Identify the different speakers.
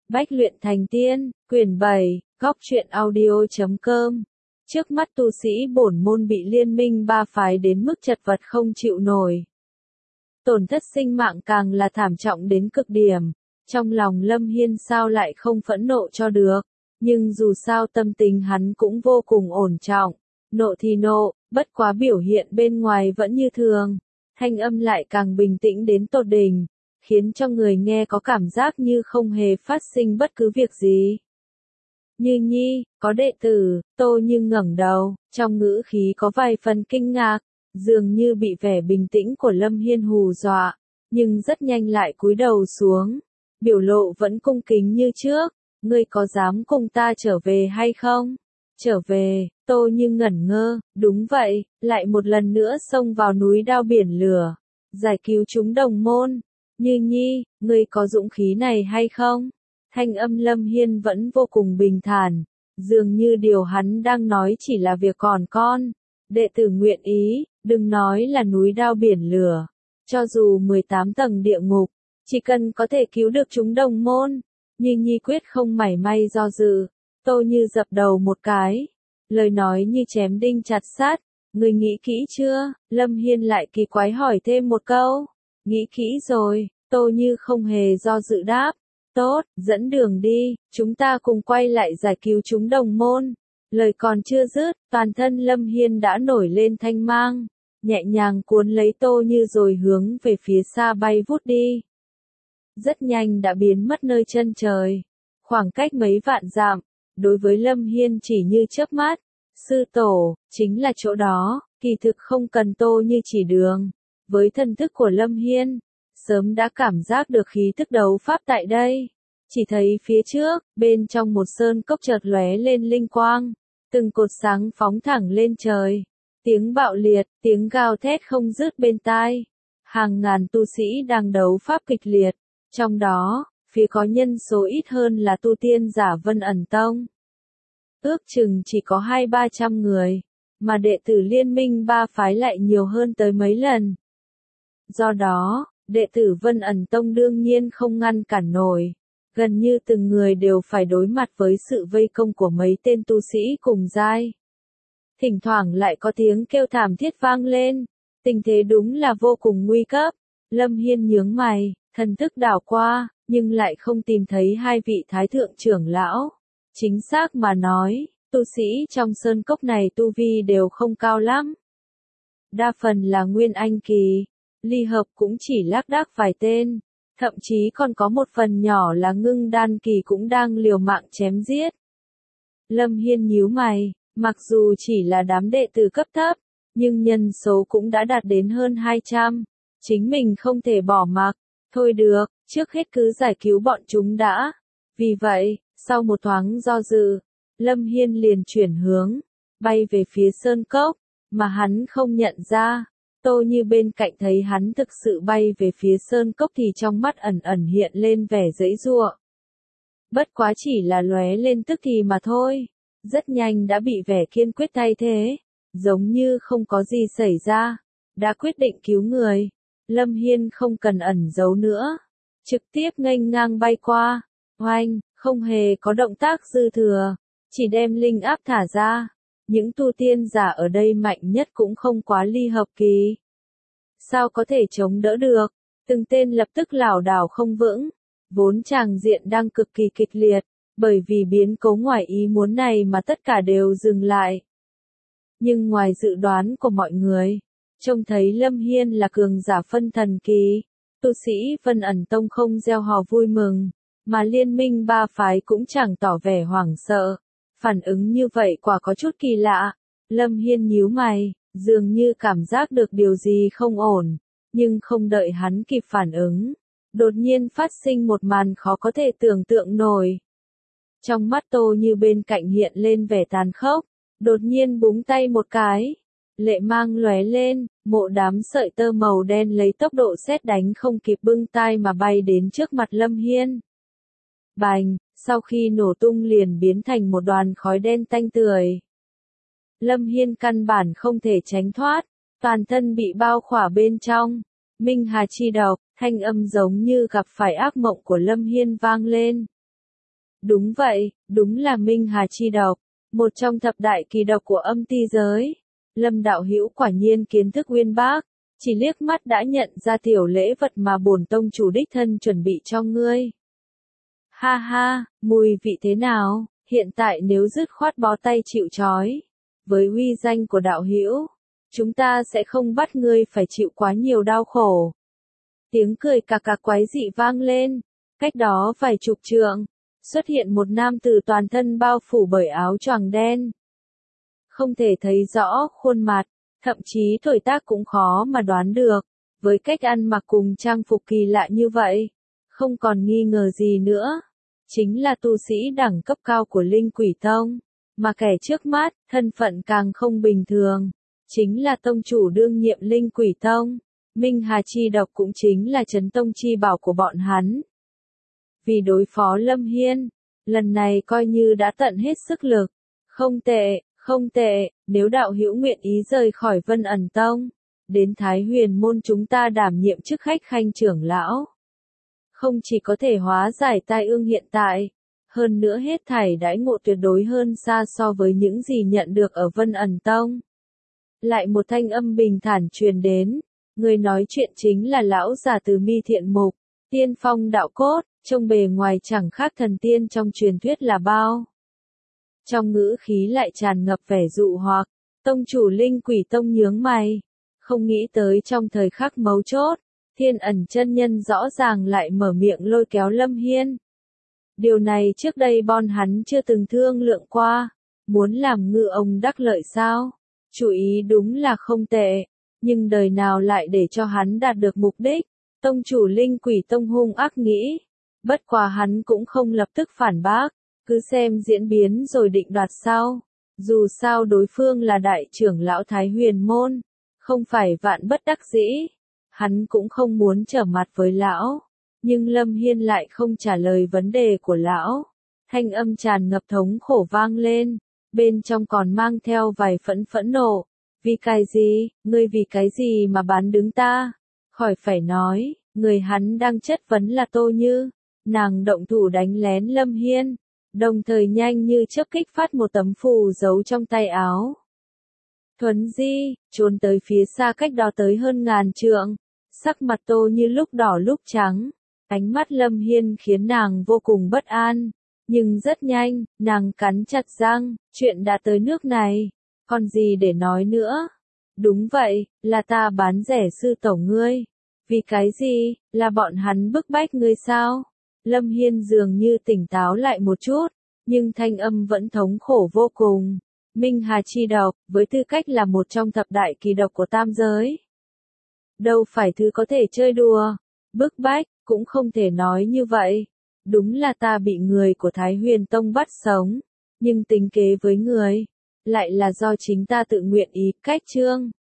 Speaker 1: Bách luyện thành tiên, quyển 7, góc truyện audio.com. Trước mắt tu sĩ bổn môn bị liên minh ba phái đến mức chật vật không chịu nổi. Tổn thất sinh mạng càng là thảm trọng đến cực điểm. Trong lòng Lâm Hiên sao lại không phẫn nộ cho được. Nhưng dù sao tâm tình hắn cũng vô cùng ổn trọng. Nộ thì nộ, bất quá biểu hiện bên ngoài vẫn như thường. Thanh âm lại càng bình tĩnh đến tột đỉnh, khiến cho người nghe có cảm giác như không hề phát sinh bất cứ việc gì. Như Nhi, có đệ tử, Tô Như ngẩng đầu, trong ngữ khí có vài phần kinh ngạc, dường như bị vẻ bình tĩnh của Lâm Hiên hù dọa, nhưng rất nhanh lại cúi đầu xuống, biểu lộ vẫn cung kính như trước. Ngươi có dám cùng ta trở về hay không? Trở về, Tô Như ngẩn ngơ, đúng vậy, lại một lần nữa xông vào núi đao biển lửa, giải cứu chúng đồng môn. Như Nhi, ngươi có dũng khí này hay không? Thanh âm Lâm Hiên vẫn vô cùng bình thản, dường như điều hắn đang nói chỉ là việc còn con. Đệ tử nguyện ý, đừng nói là núi đao biển lửa, cho dù 18 tầng địa ngục, chỉ cần có thể cứu được chúng đồng môn. Như Nhi quyết không mảy may do dự. Tô Như dập đầu một cái, lời nói như chém đinh chặt sắt. Ngươi nghĩ kỹ chưa? Lâm Hiên lại kỳ quái hỏi thêm một câu. Nghĩ kỹ rồi, Tô Như không hề do dự đáp. Tốt, dẫn đường đi, chúng ta cùng quay lại giải cứu chúng đồng môn. Lời còn chưa dứt, toàn thân Lâm Hiên đã nổi lên thanh mang, nhẹ nhàng cuốn lấy Tô Như rồi hướng về phía xa bay vút đi. Rất nhanh đã biến mất nơi chân trời, khoảng cách mấy vạn dặm, đối với Lâm Hiên chỉ như chớp mắt. Sư tổ, chính là chỗ đó, kỳ thực không cần Tô Như chỉ đường. Với thần thức của Lâm Hiên, sớm đã cảm giác được khí thức đấu pháp tại đây. Chỉ thấy phía trước, bên trong một sơn cốc chợt lóe lên linh quang, từng cột sáng phóng thẳng lên trời. Tiếng bạo liệt, tiếng gào thét không dứt bên tai. Hàng ngàn tu sĩ đang đấu pháp kịch liệt, trong đó, phía có nhân số ít hơn là tu tiên giả Vân Ẩn Tông. Ước chừng chỉ có 200-300 người, mà đệ tử liên minh ba phái lại nhiều hơn tới mấy lần. Do đó, đệ tử Vân Ẩn Tông đương nhiên không ngăn cản nổi, gần như từng người đều phải đối mặt với sự vây công của mấy tên tu sĩ cùng giai. Thỉnh thoảng lại có tiếng kêu thảm thiết vang lên, tình thế đúng là vô cùng nguy cấp. Lâm Hiên nhướng mày, thần thức đảo qua, nhưng lại không tìm thấy hai vị thái thượng trưởng lão. Chính xác mà nói, tu sĩ trong sơn cốc này tu vi đều không cao lắm. Đa phần là Nguyên Anh kỳ, ly hợp cũng chỉ lác đác vài tên, thậm chí còn có một phần nhỏ là Ngưng Đan kỳ cũng đang liều mạng chém giết. Lâm Hiên nhíu mày, mặc dù chỉ là đám đệ tử cấp thấp, nhưng nhân số cũng đã đạt đến hơn 200, chính mình không thể bỏ mặc. Thôi được, trước hết cứ giải cứu bọn chúng đã. Vì vậy, sau một thoáng do dự, Lâm Hiên liền chuyển hướng, bay về phía sơn cốc, mà hắn không nhận ra. Tô Như bên cạnh thấy hắn thực sự bay về phía sơn cốc thì trong mắt ẩn ẩn hiện lên vẻ giãy giụa. Bất quá chỉ là lóe lên tức thì mà thôi, rất nhanh đã bị vẻ kiên quyết thay thế, giống như không có gì xảy ra, đã quyết định cứu người. Lâm Hiên không cần ẩn giấu nữa, trực tiếp nghênh ngang bay qua, oanh, không hề có động tác dư thừa, chỉ đem linh áp thả ra. Những tu tiên giả ở đây mạnh nhất cũng không quá ly hợp kỳ. Sao có thể chống đỡ được? Từng tên lập tức lảo đảo không vững. Vốn tràng diện đang cực kỳ kịch liệt, bởi vì biến cố ngoài ý muốn này mà tất cả đều dừng lại. Nhưng ngoài dự đoán của mọi người, trông thấy Lâm Hiên là cường giả phân thần kỳ, tu sĩ Vân Ẩn Tông không reo hò vui mừng, mà liên minh ba phái cũng chẳng tỏ vẻ hoảng sợ. Phản ứng như vậy quả có chút kỳ lạ. Lâm Hiên nhíu mày, dường như cảm giác được điều gì không ổn, nhưng không đợi hắn kịp phản ứng, đột nhiên phát sinh một màn khó có thể tưởng tượng nổi. Trong mắt Tô Như bên cạnh hiện lên vẻ tàn khốc, đột nhiên búng tay một cái, lệ mang lóe lên, một đám sợi tơ màu đen lấy tốc độ sét đánh không kịp bưng tay mà bay đến trước mặt Lâm Hiên. Bành, sau khi nổ tung liền biến thành một đoàn khói đen tanh tưởi. Lâm Hiên căn bản không thể tránh thoát, toàn thân bị bao khỏa bên trong. Minh Hà chi độc, thanh âm giống như gặp phải ác mộng của Lâm Hiên vang lên. Đúng vậy, đúng là Minh Hà chi độc, một trong thập đại kỳ độc của âm ti giới. Lâm đạo hữu quả nhiên kiến thức uyên bác, chỉ liếc mắt đã nhận ra tiểu lễ vật mà bổn tông chủ đích thân chuẩn bị cho ngươi. Ha ha, mùi vị thế nào, hiện tại nếu dứt khoát bó tay chịu trói, với uy danh của đạo hữu, chúng ta sẽ không bắt ngươi phải chịu quá nhiều đau khổ. Tiếng cười cà cà quái dị vang lên, cách đó vài chục trượng, xuất hiện một nam tử toàn thân bao phủ bởi áo choàng đen. Không thể thấy rõ khuôn mặt, thậm chí tuổi tác cũng khó mà đoán được, với cách ăn mặc cùng trang phục kỳ lạ như vậy, không còn nghi ngờ gì nữa. Chính là tu sĩ đẳng cấp cao của Linh Quỷ Tông, mà kẻ trước mắt, thân phận càng không bình thường, chính là tông chủ đương nhiệm Linh Quỷ Tông. Minh Hà chi độc cũng chính là trấn tông chi bảo của bọn hắn. Vì đối phó Lâm Hiên, lần này coi như đã tận hết sức lực. Không tệ, không tệ, nếu đạo hữu nguyện ý rời khỏi Vân Ẩn Tông, đến Thái Huyền Môn chúng ta đảm nhiệm chức khách khanh trưởng lão. Không chỉ có thể hóa giải tai ương hiện tại, hơn nữa hết thảy đãi ngộ tuyệt đối hơn xa so với những gì nhận được ở Vân Ẩn Tông. Lại một thanh âm bình thản truyền đến, người nói chuyện chính là lão già từ Mi Thiện Mục, tiên phong đạo cốt, trông bề ngoài chẳng khác thần tiên trong truyền thuyết là bao. Trong ngữ khí lại tràn ngập vẻ dụ hoặc, tông chủ Linh Quỷ Tông nhướng mày, không nghĩ tới trong thời khắc mấu chốt, Thiên Ẩn chân nhân rõ ràng lại mở miệng lôi kéo Lâm Hiên. Điều này trước đây bọn hắn chưa từng thương lượng qua, muốn làm ngư ông đắc lợi sao? Chủ ý đúng là không tệ, nhưng đời nào lại để cho hắn đạt được mục đích? Tông chủ Linh Quỷ Tông hung ác nghĩ, bất quá hắn cũng không lập tức phản bác, cứ xem diễn biến rồi định đoạt sau. Dù sao đối phương là đại trưởng lão Thái Huyền Môn, không phải vạn bất đắc dĩ, hắn cũng không muốn trở mặt với lão. Nhưng Lâm Hiên lại không trả lời vấn đề của lão. Thanh âm tràn ngập thống khổ vang lên, bên trong còn mang theo vài phẫn nộ. Vì cái gì, ngươi vì cái gì mà bán đứng ta? Khỏi phải nói, người hắn đang chất vấn là Tô Như. Nàng động thủ đánh lén Lâm Hiên, đồng thời nhanh như chớp kích phát một tấm phù giấu trong tay áo. Thuấn di, trốn tới phía xa cách đó tới hơn ngàn trượng, sắc mặt Tô Như lúc đỏ lúc trắng. Ánh mắt Lâm Hiên khiến nàng vô cùng bất an, nhưng rất nhanh, nàng cắn chặt răng, chuyện đã tới nước này, còn gì để nói nữa? Đúng vậy, là ta bán rẻ sư tổ ngươi. Vì cái gì, là bọn hắn bức bách ngươi sao? Lâm Hiên dường như tỉnh táo lại một chút, nhưng thanh âm vẫn thống khổ vô cùng. Minh Hà chi độc, với tư cách là một trong thập đại kỳ độc của tam giới. Đâu phải thứ có thể chơi đùa, bức bách, cũng không thể nói như vậy. Đúng là ta bị người của Thái Huyền Tông bắt sống, nhưng tính kế với người, lại là do chính ta tự nguyện ý cách chương.